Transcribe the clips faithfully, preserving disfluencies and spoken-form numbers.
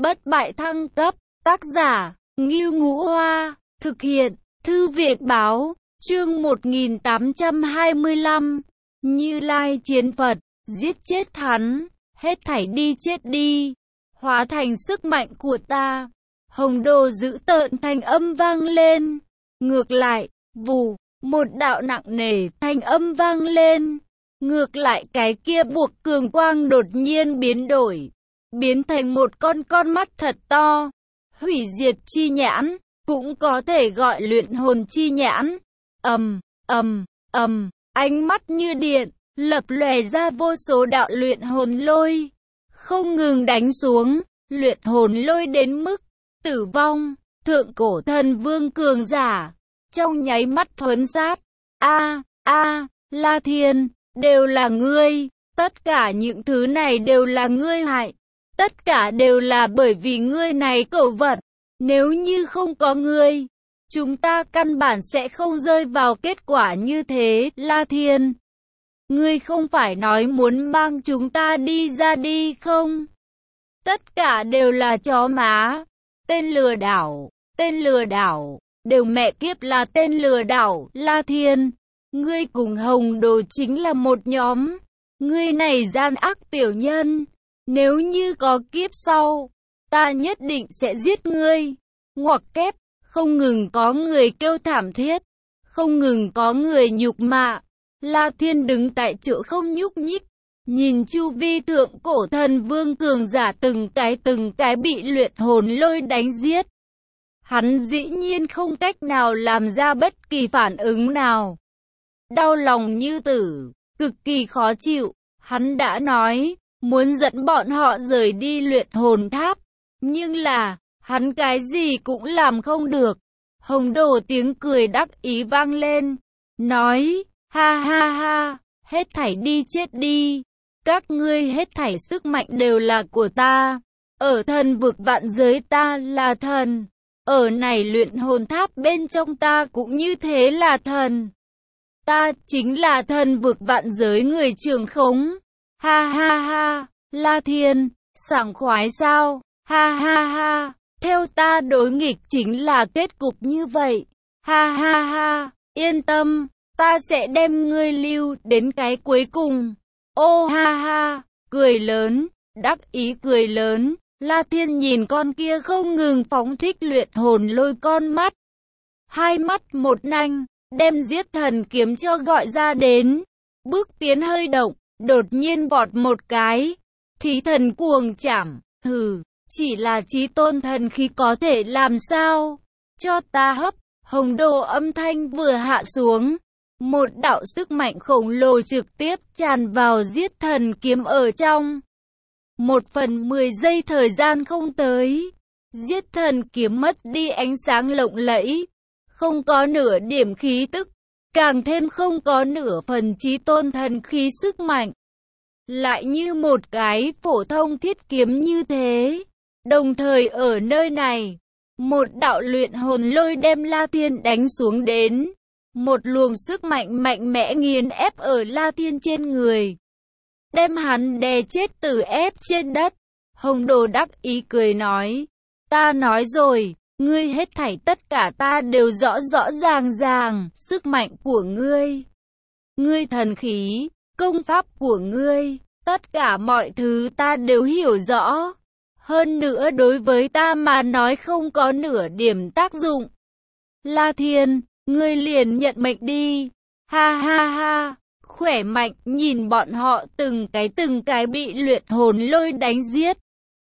Bất bại thăng cấp, tác giả, Ngưu Ngũ Hoa, thực hiện, Thư viện Báo, chương một nghìn tám trăm hai mươi lăm, Như Lai chiến Phật, giết chết hắn, hết thảy đi chết đi, hóa thành sức mạnh của ta. Hồng đồ dữ tợn thanh âm vang lên, ngược lại, vù, một đạo nặng nề thanh âm vang lên, ngược lại cái kia buộc cường quang đột nhiên biến đổi, biến thành một con con mắt thật to, hủy diệt chi nhãn, cũng có thể gọi luyện hồn chi nhãn. Ầm, ầm, ầm, ánh mắt như điện, lập lòe ra vô số đạo luyện hồn lôi, không ngừng đánh xuống, luyện hồn lôi đến mức tử vong. Thượng cổ thần vương cường giả, trong nháy mắt thuấn sát. A, a, La Thiên, đều là ngươi, tất cả những thứ này đều là ngươi hại, tất cả đều là bởi vì ngươi này cẩu vật, nếu như không có ngươi, chúng ta căn bản sẽ không rơi vào kết quả như thế. La Thiên, ngươi không phải nói muốn mang chúng ta đi ra đi không? Tất cả đều là chó má, tên lừa đảo, tên lừa đảo, đều mẹ kiếp là tên lừa đảo. La Thiên, ngươi cùng Hồng Đồ chính là một nhóm, ngươi này gian ác tiểu nhân, nếu như có kiếp sau, ta nhất định sẽ giết ngươi. Ngoặc kép, không ngừng có người kêu thảm thiết, không ngừng có người nhục mạ. La Thiên đứng tại chỗ không nhúc nhích, nhìn chu vi thượng cổ thần vương cường giả từng cái từng cái bị luyện hồn lôi đánh giết. Hắn dĩ nhiên không cách nào làm ra bất kỳ phản ứng nào. Đau lòng như tử, cực kỳ khó chịu, hắn đã nói, muốn dẫn bọn họ rời đi luyện hồn tháp, nhưng là, hắn cái gì cũng làm không được. Hồng Đồ tiếng cười đắc ý vang lên, nói, ha ha ha, hết thảy đi chết đi, các ngươi hết thảy sức mạnh đều là của ta, ở thần vực vạn giới ta là thần, ở này luyện hồn tháp bên trong ta cũng như thế là thần, ta chính là thần vực vạn giới người trưởng khống. Ha ha ha, La Thiên, sảng khoái sao? Ha ha ha, theo ta đối nghịch chính là kết cục như vậy. Ha ha ha, yên tâm, ta sẽ đem ngươi lưu đến cái cuối cùng. Ô ha ha, cười lớn, đắc ý cười lớn. La Thiên nhìn con kia không ngừng phóng thích luyện hồn lôi con mắt. Hai mắt một nanh, đem giết thần kiếm cho gọi ra đến. Bước tiến hơi động, đột nhiên vọt một cái. Thí thần cuồng chảm, hừ, chỉ là chí tôn thần khí có thể làm sao? Cho ta hấp. Hồng Đồ âm thanh vừa hạ xuống, một đạo sức mạnh khổng lồ trực tiếp tràn vào giết thần kiếm ở trong. Một phần mười giây thời gian không tới, giết thần kiếm mất đi ánh sáng lộng lẫy, không có nửa điểm khí tức, càng thêm không có nửa phần chí tôn thần khí sức mạnh. Lại như một cái phổ thông thiết kiếm như thế. Đồng thời ở nơi này, một đạo luyện hồn lôi đem La Thiên đánh xuống đến. Một luồng sức mạnh mạnh mẽ nghiền ép ở La Thiên trên người, đem hắn đè chết tử ép trên đất. Hồng Đồ đắc ý cười nói, ta nói rồi, ngươi hết thảy tất cả ta đều rõ rõ ràng ràng, sức mạnh của ngươi, ngươi thần khí, công pháp của ngươi, tất cả mọi thứ ta đều hiểu rõ. Hơn nữa đối với ta mà nói không có nửa điểm tác dụng. La Thiên, ngươi liền nhận mệnh đi. Ha ha ha, khỏe mạnh nhìn bọn họ từng cái từng cái bị luyện hồn lôi đánh giết.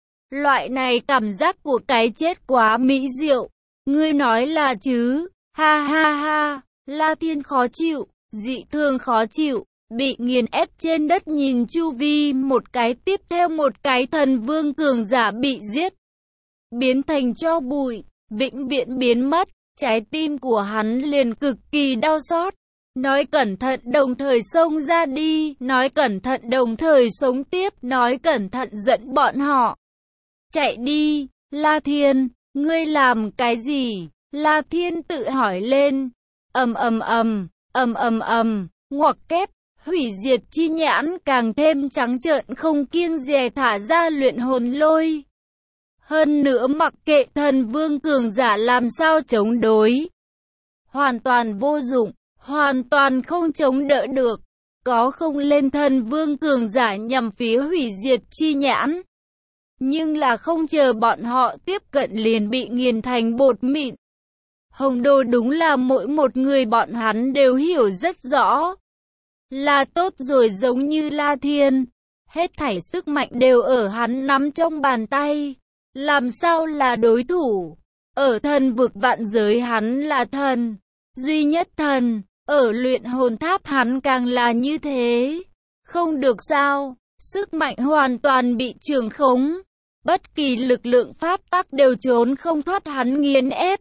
Loại này cảm giác của cái chết quá mỹ diệu. Ngươi nói là chứ? Ha ha ha, La Thiên khó chịu, dị thường khó chịu, bị nghiền ép trên đất nhìn chu vi một cái tiếp theo một cái thần vương cường giả bị giết, biến thành tro bụi, vĩnh viễn biến mất. Trái tim của hắn liền cực kỳ đau xót, nói cẩn thận đồng thời xông ra đi, nói cẩn thận đồng thời sống tiếp, nói cẩn thận dẫn bọn họ chạy đi. La Thiên, ngươi làm cái gì? La Thiên tự hỏi lên. Ầm ầm ầm, ầm ầm ầm, ngoặc kép, hủy diệt chi nhãn càng thêm trắng trợn không kiêng dè thả ra luyện hồn lôi. Hơn nữa mặc kệ thần vương cường giả làm sao chống đối, hoàn toàn vô dụng, hoàn toàn không chống đỡ được. Có không lên thần vương cường giả nhằm phía hủy diệt chi nhãn. Nhưng là không chờ bọn họ tiếp cận liền bị nghiền thành bột mịn. Hồng Đồ đúng là mỗi một người bọn hắn đều hiểu rất rõ. Là tốt rồi, giống như La Thiên. Hết thảy sức mạnh đều ở hắn nắm trong bàn tay. Làm sao là đối thủ? Ở thần vực vạn giới hắn là thần, duy nhất thần. Ở luyện hồn tháp hắn càng là như thế. Không được sao? Sức mạnh hoàn toàn bị trường khống. Bất kỳ lực lượng pháp tắc đều trốn không thoát hắn nghiền ép.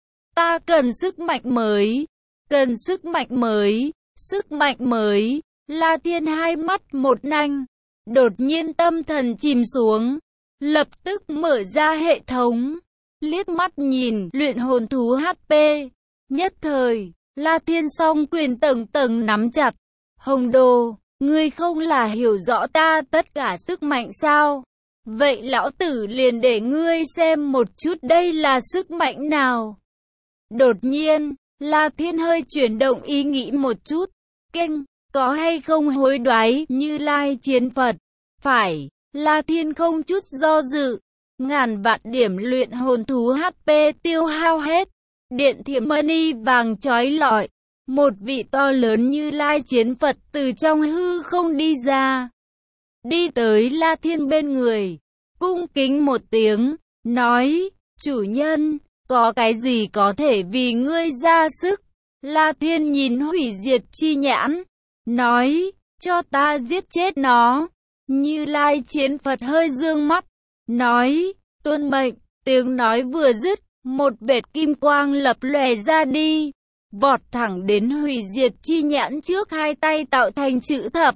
Ta cần sức mạnh mới. Cần sức mạnh mới. Sức mạnh mới. La Thiên hai mắt một nanh. Đột nhiên tâm thần chìm xuống. Lập tức mở ra hệ thống. Liếc mắt nhìn luyện hồn thú hát pê. Nhất thời, La Thiên song quyền tầng tầng nắm chặt. Hồng Đồ, ngươi không là hiểu rõ ta tất cả sức mạnh sao? Vậy lão tử liền để ngươi xem một chút đây là sức mạnh nào. Đột nhiên, La Thiên hơi chuyển động ý nghĩ một chút. Keng, có hay không hối đoái Như Lai chiến Phật? Phải, La Thiên không chút do dự. Ngàn vạn điểm luyện hồn thú hát pê tiêu hao hết. Điện thiểm mani vàng chói lọi. Một vị to lớn Như Lai chiến Phật từ trong hư không đi ra. Đi tới La Thiên bên người. Cung kính một tiếng. Nói, chủ nhân, có cái gì có thể vì ngươi ra sức? La Thiên nhìn hủy diệt chi nhãn. Nói, cho ta giết chết nó. Như Lai chiến Phật hơi dương mắt. Nói, tuân mệnh. Tiếng nói vừa dứt. Một vệt kim quang lập lòe ra đi, vọt thẳng đến hủy diệt chi nhãn trước hai tay tạo thành chữ thập.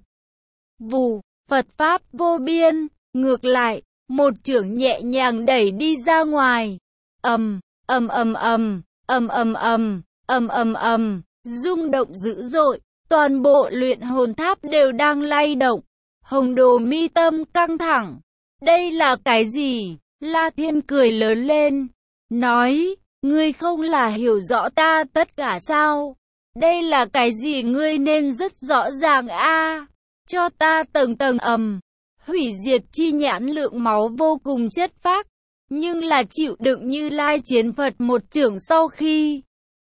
Vù, Phật Pháp vô biên, ngược lại, một chưởng nhẹ nhàng đẩy đi ra ngoài. Ầm, ầm ầm ầm, ầm ầm ầm, ầm ầm ầm, rung động dữ dội, toàn bộ luyện hồn tháp đều đang lay động. Hồng Đồ mi tâm căng thẳng. Đây là cái gì? La Thiên cười lớn lên. Nói, ngươi không là hiểu rõ ta tất cả sao? Đây là cái gì ngươi nên rất rõ ràng a. À, cho ta tầng tầng ầm. Hủy diệt chi nhãn lượng máu vô cùng chất phác. Nhưng là chịu đựng Như Lai chiến Phật một chưởng sau khi.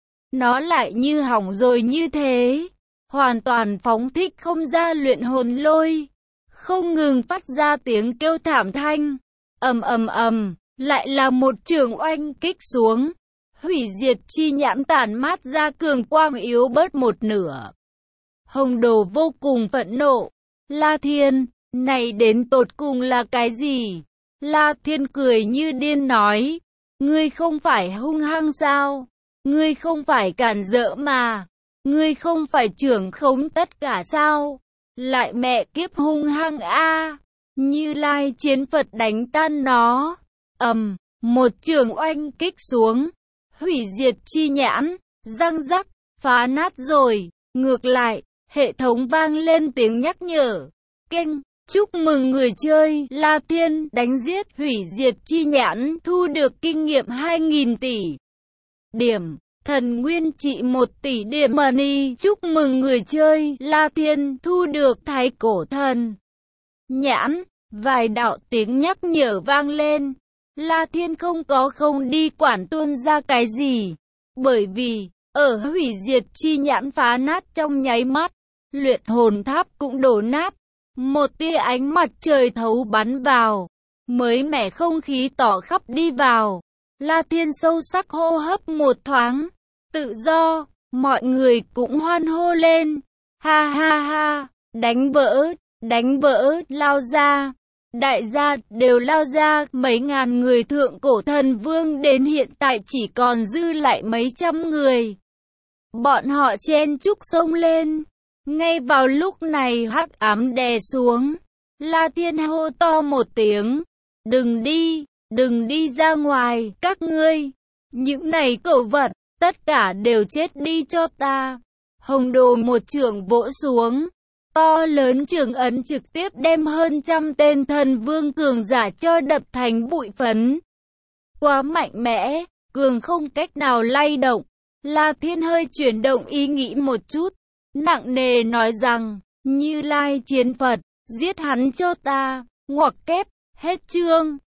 Nó lại như hỏng rồi như thế. Hoàn toàn phóng thích không ra luyện hồn lôi. Không ngừng phát ra tiếng kêu thảm thanh. Ầm ầm ầm. Lại là một trường oanh kích xuống. Hủy diệt chi nhãn tản mát ra cường quang yếu bớt một nửa. Hồng Đồ vô cùng phẫn nộ. La Thiên, này đến tột cùng là cái gì? La Thiên cười như điên nói. Ngươi không phải hung hăng sao? Ngươi không phải cản rỡ mà. Ngươi không phải trưởng khống tất cả sao? Lại mẹ kiếp hung hăng a. Như Lai chiến Phật đánh tan nó. Ầm, một trường oanh kích xuống. Hủy diệt chi nhãn, răng rắc, phá nát rồi. Ngược lại, hệ thống vang lên tiếng nhắc nhở. Keng, chúc mừng người chơi La Thiên đánh giết hủy diệt chi nhãn, thu được kinh nghiệm hai nghìn tỷ điểm. Thần nguyên trị một tỷ điểm money. Chúc mừng người chơi La Thiên thu được thái cổ thần nhãn. Vài đạo tiếng nhắc nhở vang lên. La Thiên không có không đi quản tuôn ra cái gì. Bởi vì, ở hủy diệt chi nhãn phá nát trong nháy mắt, luyện hồn tháp cũng đổ nát. Một tia ánh mặt trời thấu bắn vào, mới mẻ không khí tỏ khắp đi vào. La Thiên sâu sắc hô hấp một thoáng. Tự do, mọi người cũng hoan hô lên. Ha ha ha, đánh vỡ, đánh vỡ, lao ra. Đại gia đều lao ra, mấy ngàn người thượng cổ thần vương đến hiện tại chỉ còn dư lại mấy trăm người. Bọn họ chen chúc xông lên. Ngay vào lúc này hắc ám đè xuống. La Thiên hô to một tiếng. Đừng đi, đừng đi ra ngoài, các ngươi. Những này cẩu vật, tất cả đều chết đi cho ta. Hồng Đồ một chưởng vỗ xuống. To lớn trường ấn trực tiếp đem hơn trăm tên thần vương cường giả cho đập thành bụi phấn. quá mạnh mẽ, cường không cách nào lay động. La Thiên hơi chuyển động ý nghĩ một chút, nặng nề nói rằng, Như Lai chiến Phật, giết hắn cho ta, ngoặc kép, hết chương.